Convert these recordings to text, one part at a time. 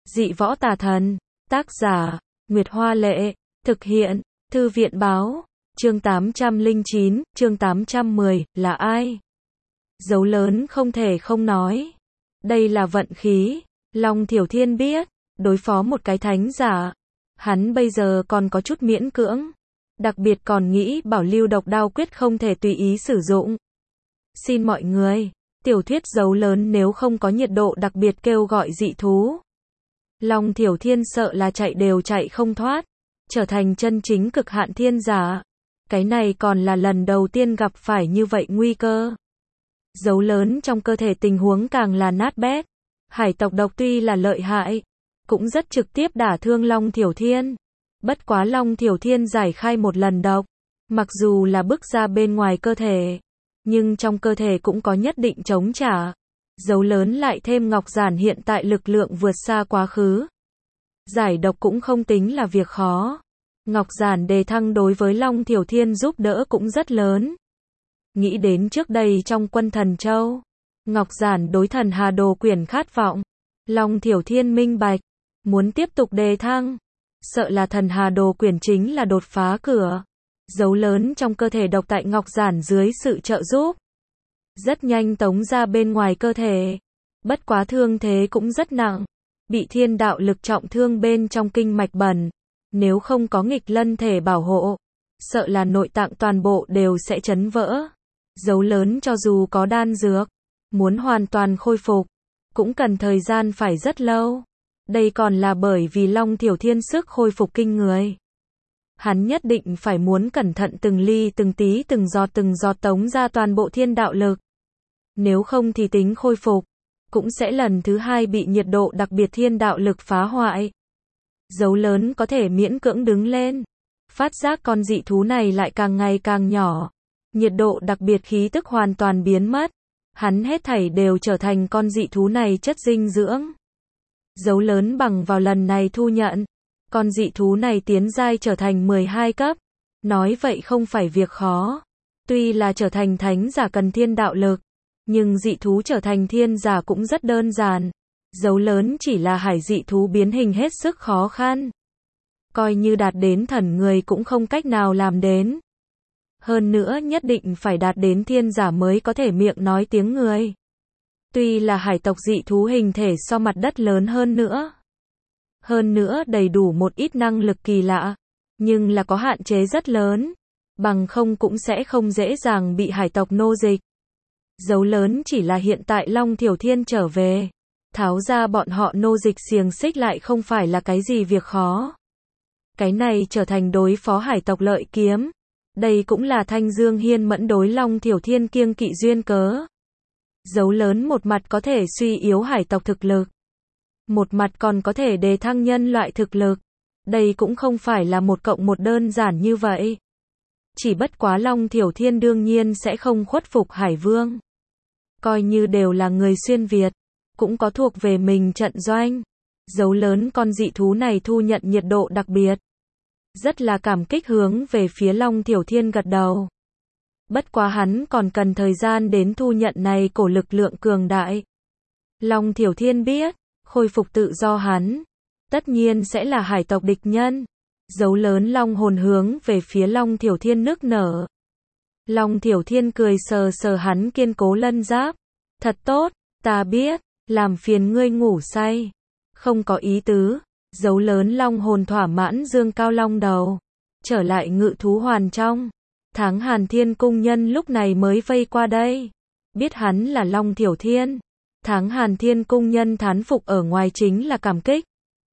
Dị võ tà thần. Tác giả, Nguyệt Hoa Lệ. Thực hiện, Thư viện Báo. Chương 809, chương 810, là ai? Dấu lớn không thể không nói. Đây là vận khí. Long Thiểu Thiên biết, đối phó một cái thánh giả, hắn bây giờ còn có chút miễn cưỡng. Đặc biệt còn nghĩ bảo lưu độc đao quyết không thể tùy ý sử dụng. Xin mọi người, tiểu thuyết dấu lớn nếu không có nhiệt độ đặc biệt kêu gọi dị thú. Long Thiểu Thiên sợ là chạy đều chạy không thoát, trở thành chân chính cực hạn thiên giả. Cái này còn là lần đầu tiên gặp phải như vậy nguy cơ. Dấu lớn trong cơ thể tình huống càng là nát bét. Hải tộc độc tuy là lợi hại, cũng rất trực tiếp đả thương Long Thiểu Thiên. Bất quá Long Thiểu Thiên giải khai một lần độc, mặc dù là bức ra bên ngoài cơ thể, nhưng trong cơ thể cũng có nhất định chống trả. Dấu lớn lại thêm Ngọc Giản hiện tại lực lượng vượt xa quá khứ. Giải độc cũng không tính là việc khó. Ngọc Giản đề thăng đối với Long Thiểu Thiên giúp đỡ cũng rất lớn. Nghĩ đến trước đây trong quân Thần Châu, Ngọc Giản đối Thần Hà Đồ Quyển khát vọng. Long Thiểu Thiên minh bạch, muốn tiếp tục đề thăng. Sợ là Thần Hà Đồ Quyển chính là đột phá cửa. Dấu lớn trong cơ thể độc tại Ngọc Giản dưới sự trợ giúp, rất nhanh tống ra bên ngoài cơ thể. Bất quá thương thế cũng rất nặng, bị thiên đạo lực trọng thương bên trong kinh mạch bẩn. Nếu không có nghịch lân thể bảo hộ, sợ là nội tạng toàn bộ đều sẽ chấn vỡ. Dấu lớn cho dù có đan dược, muốn hoàn toàn khôi phục, cũng cần thời gian phải rất lâu. Đây còn là bởi vì Long Thiểu Thiên sức khôi phục kinh người. Hắn nhất định phải muốn cẩn thận từng ly từng tí từng giọt tống ra toàn bộ thiên đạo lực. Nếu không thì tính khôi phục, cũng sẽ lần thứ hai bị nhiệt độ đặc biệt thiên đạo lực phá hoại. Dấu lớn có thể miễn cưỡng đứng lên. Phát giác con dị thú này lại càng ngày càng nhỏ. Nhiệt độ đặc biệt khí tức hoàn toàn biến mất. Hắn hết thảy đều trở thành con dị thú này chất dinh dưỡng. Dấu lớn bằng vào lần này thu nhận. Con dị thú này tiến giai trở thành 12 cấp. Nói vậy không phải việc khó. Tuy là trở thành thánh giả cần thiên đạo lực, nhưng dị thú trở thành thiên giả cũng rất đơn giản. Dấu lớn chỉ là hải dị thú biến hình hết sức khó khăn. Coi như đạt đến thần người cũng không cách nào làm đến. Hơn nữa nhất định phải đạt đến thiên giả mới có thể miệng nói tiếng người. Tuy là hải tộc dị thú hình thể so mặt đất lớn hơn nữa. Hơn nữa đầy đủ một ít năng lực kỳ lạ. Nhưng là có hạn chế rất lớn. Bằng không cũng sẽ không dễ dàng bị hải tộc nô dịch. Dấu lớn chỉ là hiện tại Long Thiểu Thiên trở về. Tháo ra bọn họ nô dịch xiềng xích lại không phải là cái gì việc khó. Cái này trở thành đối phó hải tộc lợi kiếm. Đây cũng là Thanh Dương Hiên mẫn đối Long Thiểu Thiên kiêng kỵ duyên cớ. Dấu lớn một mặt có thể suy yếu hải tộc thực lực, một mặt còn có thể đề thăng nhân loại thực lực. Đây cũng không phải là một cộng một đơn giản như vậy. Chỉ bất quá Long Thiểu Thiên đương nhiên sẽ không khuất phục Hải Vương. Coi như đều là người xuyên Việt, cũng có thuộc về mình trận doanh. Dấu lớn con dị thú này thu nhận nhiệt độ đặc biệt. Rất là cảm kích hướng về phía Long Thiểu Thiên gật đầu. Bất quá hắn còn cần thời gian đến thu nhận này cổ lực lượng cường đại. Long Thiểu Thiên biết, khôi phục tự do hắn, tất nhiên sẽ là hải tộc địch nhân. Dấu lớn long hồn hướng về phía Long Thiểu Thiên nức nở. Long Thiểu Thiên cười sờ sờ hắn kiên cố lân giáp. Thật tốt, ta biết, làm phiền ngươi ngủ say. Không có ý tứ. Dấu lớn long hồn thỏa mãn dương cao long đầu. Trở lại ngự thú hoàn trong. Tháng Hàn Thiên cung nhân lúc này mới vây qua đây. Biết hắn là Long Thiểu Thiên. Tháng Hàn Thiên cung nhân thán phục ở ngoài chính là cảm kích.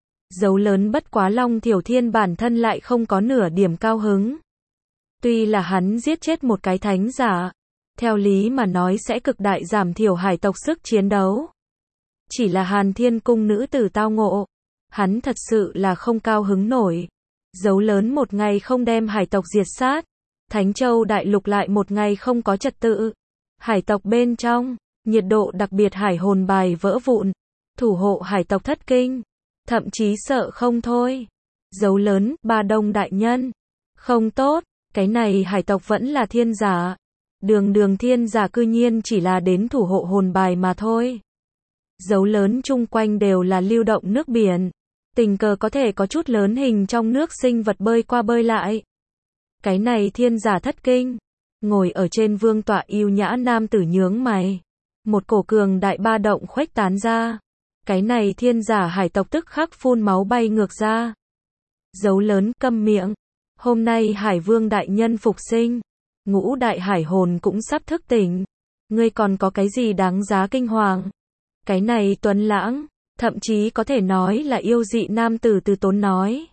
Dấu lớn bất quá Long Thiểu Thiên bản thân lại không có nửa điểm cao hứng. Tuy là hắn giết chết một cái thánh giả, theo lý mà nói sẽ cực đại giảm thiểu hải tộc sức chiến đấu. Chỉ là Hàn Thiên cung nữ tử tao ngộ, hắn thật sự là không cao hứng nổi. Dấu lớn một ngày không đem hải tộc diệt sát, Thánh Châu đại lục lại một ngày không có trật tự. Hải tộc bên trong, nhiệt độ đặc biệt hải hồn bài vỡ vụn, thủ hộ hải tộc thất kinh, thậm chí sợ không thôi. Dấu lớn, Ba Đông đại nhân, không tốt, cái này hải tộc vẫn là thiên giả. Đường thiên giả cư nhiên chỉ là đến thủ hộ hồn bài mà thôi. Dấu lớn chung quanh đều là lưu động nước biển. Tình cờ có thể có chút lớn hình trong nước sinh vật bơi qua bơi lại. Cái này thiên giả thất kinh. Ngồi ở trên vương tọa yêu nhã nam tử nhướng mày. Một cổ cường đại ba động khuếch tán ra. Cái này thiên giả hải tộc tức khắc phun máu bay ngược ra. Dấu lớn câm miệng. Hôm nay hải vương đại nhân phục sinh. Ngũ đại hải hồn cũng sắp thức tỉnh. Ngươi còn có cái gì đáng giá kinh hoàng? Cái này tuấn lãng, thậm chí có thể nói là yêu dị nam tử từ tốn nói.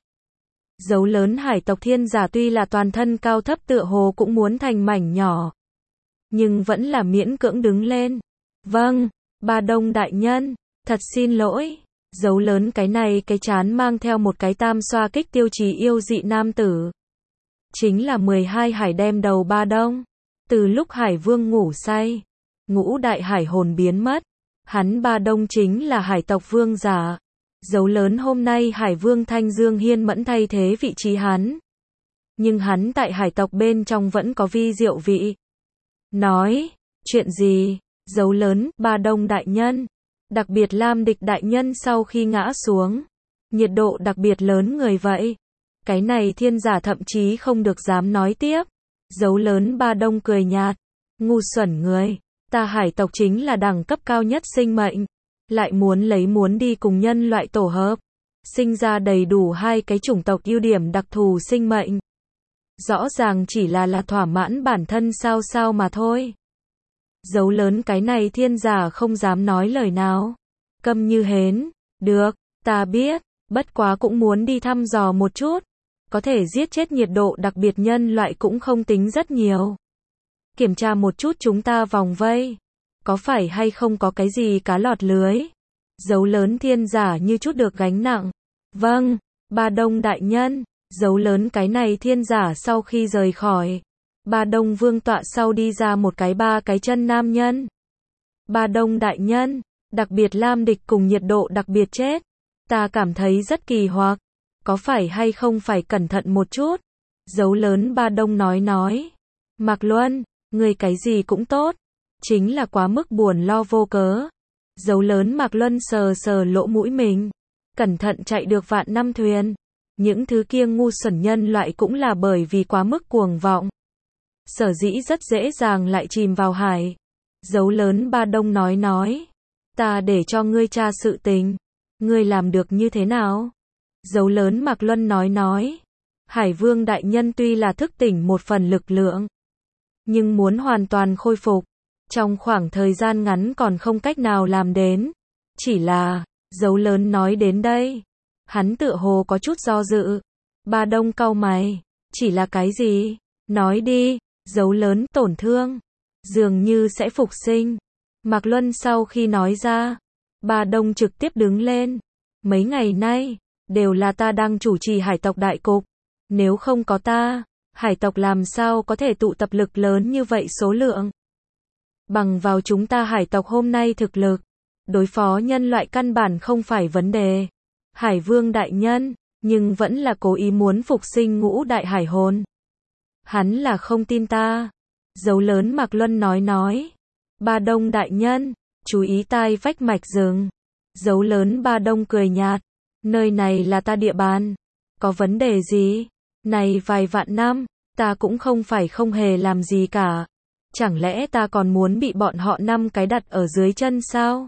Dấu lớn hải tộc thiên giả tuy là toàn thân cao thấp tựa hồ cũng muốn thành mảnh nhỏ. Nhưng vẫn là miễn cưỡng đứng lên. Vâng, Ba Đông đại nhân, thật xin lỗi. Dấu lớn cái này cái chán mang theo một cái tam xoa kích tiêu chí yêu dị nam tử. Chính là 12 hải đem đầu Ba Đông. Từ lúc hải vương ngủ say, ngũ đại hải hồn biến mất. Hắn Ba Đông chính là hải tộc vương giả. Dấu lớn hôm nay hải vương Thanh Dương Hiên Mẫn thay thế vị trí hắn. Nhưng hắn tại hải tộc bên trong vẫn có vi diệu vị. Nói, chuyện gì? Dấu lớn, Ba Đông đại nhân. Đặc biệt Lam Địch đại nhân sau khi ngã xuống. Nhiệt độ đặc biệt lớn người vậy. Cái này thiên giả thậm chí không được dám nói tiếp. Dấu lớn Ba Đông cười nhạt. Ngu xuẩn người. Ta hải tộc chính là đẳng cấp cao nhất sinh mệnh. Lại muốn đi cùng nhân loại tổ hợp. Sinh ra đầy đủ hai cái chủng tộc ưu điểm đặc thù sinh mệnh. Rõ ràng chỉ là thỏa mãn bản thân sao mà thôi. Dấu lớn cái này thiên giả không dám nói lời nào. Câm như hến. Được, ta biết. Bất quá cũng muốn đi thăm dò một chút. Có thể giết chết nhiệt độ đặc biệt nhân loại cũng không tính rất nhiều. Kiểm tra một chút chúng ta vòng vây. Có phải hay không có cái gì cá lọt lưới? Dấu lớn thiên giả như chút được gánh nặng. Vâng, Ba Đông đại nhân. Dấu lớn cái này thiên giả sau khi rời khỏi. Ba Đông vương tọa sau đi ra một cái ba cái chân nam nhân. Ba Đông đại nhân. Đặc biệt Lam Địch cùng nhiệt độ đặc biệt chết. Ta cảm thấy rất kỳ hoặc. Có phải hay không phải cẩn thận một chút? Dấu lớn Ba Đông nói. Mạc Luân, người cái gì cũng tốt. Chính là quá mức buồn lo vô cớ. Dấu lớn Mạc Luân sờ lỗ mũi mình. Cẩn thận chạy được vạn năm thuyền. Những thứ kia ngu xuẩn nhân loại cũng là bởi vì quá mức cuồng vọng. Sở dĩ rất dễ dàng lại chìm vào hải. Dấu lớn Ba Đông nói. Ta để cho ngươi tra sự tình. Ngươi làm được như thế nào? Dấu lớn Mạc Luân nói. Hải vương đại nhân tuy là thức tỉnh một phần lực lượng. Nhưng muốn hoàn toàn khôi phục. Trong khoảng thời gian ngắn còn không cách nào làm đến. Chỉ là, dấu lớn nói đến đây. Hắn tựa hồ có chút do dự. Ba Đông cau mày. Chỉ là cái gì? Nói đi. Dấu lớn tổn thương. Dường như sẽ phục sinh. Mạc Luân sau khi nói ra. Ba Đông trực tiếp đứng lên. Mấy ngày nay, đều là ta đang chủ trì hải tộc đại cục. Nếu không có ta, hải tộc làm sao có thể tụ tập lực lớn như vậy số lượng. Bằng vào chúng ta hải tộc hôm nay thực lực, đối phó nhân loại căn bản không phải vấn đề. Hải vương đại nhân, nhưng vẫn là cố ý muốn phục sinh ngũ đại hải hồn. Hắn là không tin ta. Dấu lớn Mạc Luân nói. Ba Đông đại nhân, chú ý tai vách mạch rừng. Dấu lớn Ba Đông cười nhạt. Nơi này là ta địa bàn. Có vấn đề gì? Này vài vạn năm, ta cũng không phải không hề làm gì cả. Chẳng lẽ ta còn muốn bị bọn họ năm cái đặt ở dưới chân sao?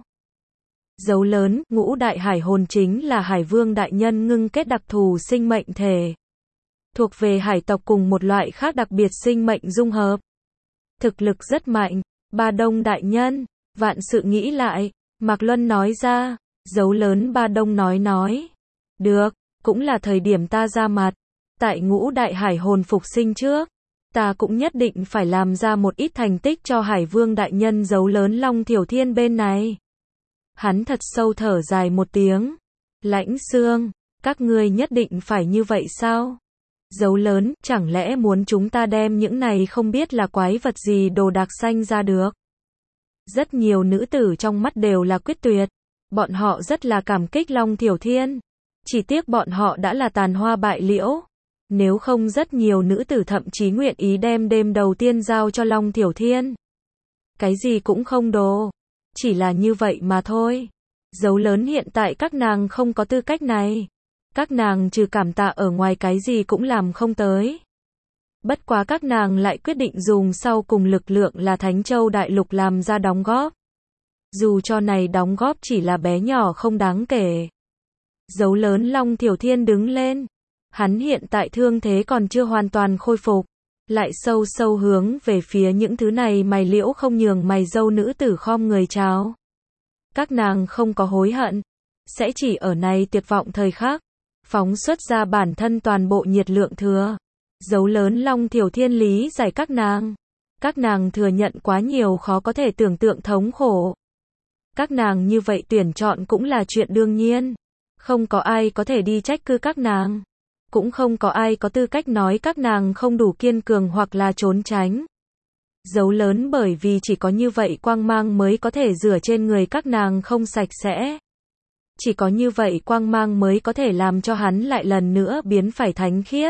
Dấu lớn, ngũ đại hải hồn chính là hải vương đại nhân ngưng kết đặc thù sinh mệnh thể. Thuộc về hải tộc cùng một loại khác đặc biệt sinh mệnh dung hợp. Thực lực rất mạnh. Ba Đông đại nhân, vạn sự nghĩ lại. Mạc Luân nói ra. Dấu lớn Ba Đông nói. Được, cũng là thời điểm ta ra mặt. Tại ngũ đại hải hồn phục sinh trước. Ta cũng nhất định phải làm ra một ít thành tích cho hải vương đại nhân dấu lớn Long Thiểu Thiên bên này. Hắn thật sâu thở dài một tiếng. Lãnh Xương, các ngươi nhất định phải như vậy sao? Dấu lớn, chẳng lẽ muốn chúng ta đem những này không biết là quái vật gì đồ đạc xanh ra được? Rất nhiều nữ tử trong mắt đều là quyết tuyệt. Bọn họ rất là cảm kích Long Thiểu Thiên. Chỉ tiếc bọn họ đã là tàn hoa bại liễu. Nếu không rất nhiều nữ tử thậm chí nguyện ý đem đêm đầu tiên giao cho Long Thiểu Thiên. Cái gì cũng không đồ. Chỉ là như vậy mà thôi. Dấu lớn hiện tại các nàng không có tư cách này. Các nàng trừ cảm tạ ở ngoài cái gì cũng làm không tới. Bất quá các nàng lại quyết định dùng sau cùng lực lượng là Thánh Châu Đại Lục làm ra đóng góp. Dù cho này đóng góp chỉ là bé nhỏ không đáng kể. Dấu lớn Long Thiểu Thiên đứng lên. Hắn hiện tại thương thế còn chưa hoàn toàn khôi phục. Lại sâu sâu hướng về phía những thứ này mày liễu không nhường mày dâu nữ tử khom người chào. Các nàng không có hối hận. Sẽ chỉ ở này tuyệt vọng thời khắc. Phóng xuất ra bản thân toàn bộ nhiệt lượng thừa. Dấu lớn Long Thiểu Thiên lý giải các nàng. Các nàng thừa nhận quá nhiều khó có thể tưởng tượng thống khổ. Các nàng như vậy tuyển chọn cũng là chuyện đương nhiên. Không có ai có thể đi trách cứ các nàng. Cũng không có ai có tư cách nói các nàng không đủ kiên cường hoặc là trốn tránh. Dấu lớn bởi vì chỉ có như vậy quang mang mới có thể rửa trên người các nàng không sạch sẽ. Chỉ có như vậy quang mang mới có thể làm cho hắn lại lần nữa biến phải thánh khiết.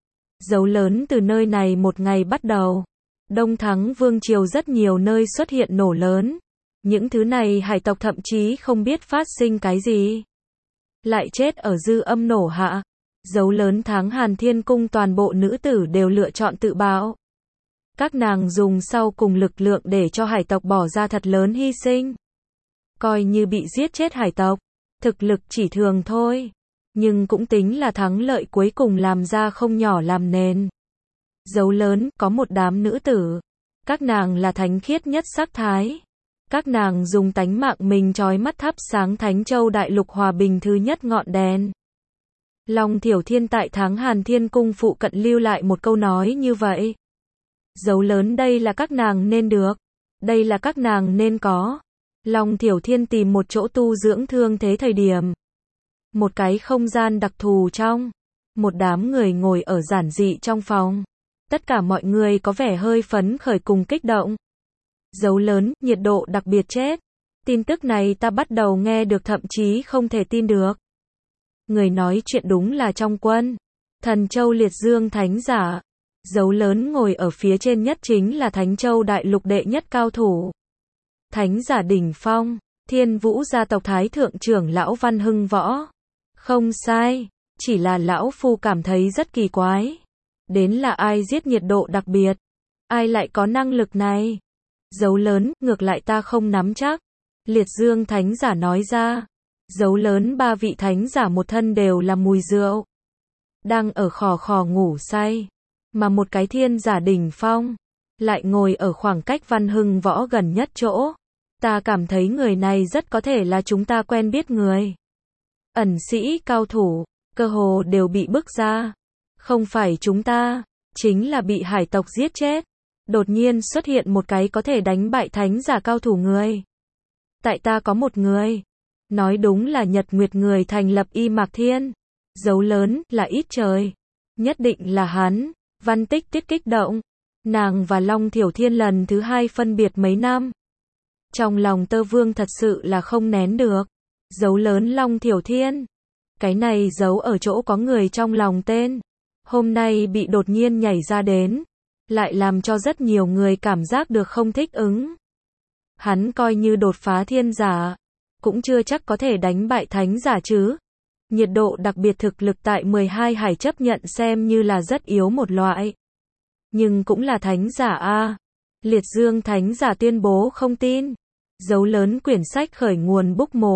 Dấu lớn từ nơi này một ngày bắt đầu. Đông Thắng Vương Triều rất nhiều nơi xuất hiện nổ lớn. Những thứ này hải tộc thậm chí không biết phát sinh cái gì. Lại chết ở dư âm nổ hạ. Dấu lớn tháng Hàn Thiên Cung toàn bộ nữ tử đều lựa chọn tự bạo. Các nàng dùng sau cùng lực lượng để cho hải tộc bỏ ra thật lớn hy sinh. Coi như bị giết chết hải tộc. Thực lực chỉ thường thôi. Nhưng cũng tính là thắng lợi cuối cùng làm ra không nhỏ làm nền. Dấu lớn, có một đám nữ tử. Các nàng là thánh khiết nhất sắc thái. Các nàng dùng tánh mạng mình chói mắt thắp sáng Thánh Châu Đại Lục hòa bình thứ nhất ngọn đèn. Long Thiểu Thiên tại tháng Hàn Thiên Cung phụ cận lưu lại một câu nói như vậy. Dấu lớn đây là các nàng nên được. Đây là các nàng nên có. Long Thiểu Thiên tìm một chỗ tu dưỡng thương thế thời điểm. Một cái không gian đặc thù trong. Một đám người ngồi ở giản dị trong phòng. Tất cả mọi người có vẻ hơi phấn khởi cùng kích động. Dấu lớn, nhiệt độ đặc biệt chết. Tin tức này ta bắt đầu nghe được thậm chí không thể tin được. Người nói chuyện đúng là trong quân. Thần Châu Liệt Dương Thánh Giả. Dấu lớn ngồi ở phía trên nhất chính là Thánh Châu Đại Lục đệ nhất cao thủ. Thánh Giả đỉnh phong. Thiên Vũ gia tộc Thái Thượng trưởng lão Văn Hưng Võ. Không sai. Chỉ là lão phu cảm thấy rất kỳ quái. Đến là ai giết nhiệt độ đặc biệt? Ai lại có năng lực này? Dấu lớn, ngược lại ta không nắm chắc. Liệt Dương Thánh Giả nói ra. Dấu lớn ba vị thánh giả một thân đều là mùi rượu. Đang ở khò khò ngủ say. Mà một cái thiên giả đỉnh phong. Lại ngồi ở khoảng cách Văn Hưng Võ gần nhất chỗ. Ta cảm thấy người này rất có thể là chúng ta quen biết người. Ẩn sĩ cao thủ. Cơ hồ đều bị bức ra. Không phải chúng ta. Chính là bị hải tộc giết chết. Đột nhiên xuất hiện một cái có thể đánh bại thánh giả cao thủ người. Tại ta có một người. Nói đúng là Nhật Nguyệt người thành lập Y Mạc Thiên. Dấu lớn là ít trời. Nhất định là hắn. Văn Tích Tuyết kích động. Nàng và Long Thiểu Thiên lần thứ hai phân biệt mấy năm. Trong lòng Tơ Vương thật sự là không nén được. Dấu lớn Long Thiểu Thiên. Cái này giấu ở chỗ có người trong lòng tên. Hôm nay bị đột nhiên nhảy ra đến. Lại làm cho rất nhiều người cảm giác được không thích ứng. Hắn coi như đột phá thiên giả. Cũng chưa chắc có thể đánh bại thánh giả chứ. Nhiệt độ đặc biệt thực lực tại 12 hải chấp nhận xem như là rất yếu một loại. Nhưng cũng là thánh giả a. Liệt Dương Thánh Giả tuyên bố không tin. Dấu lớn quyển sách khởi nguồn book mồ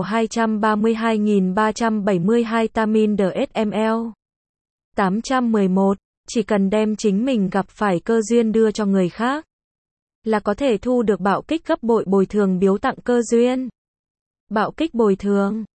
232.372 Tamin DSML. 811. Chỉ cần đem chính mình gặp phải cơ duyên đưa cho người khác. Là có thể thu được bạo kích gấp bội bồi thường biếu tặng cơ duyên. Bạo kích bồi thường.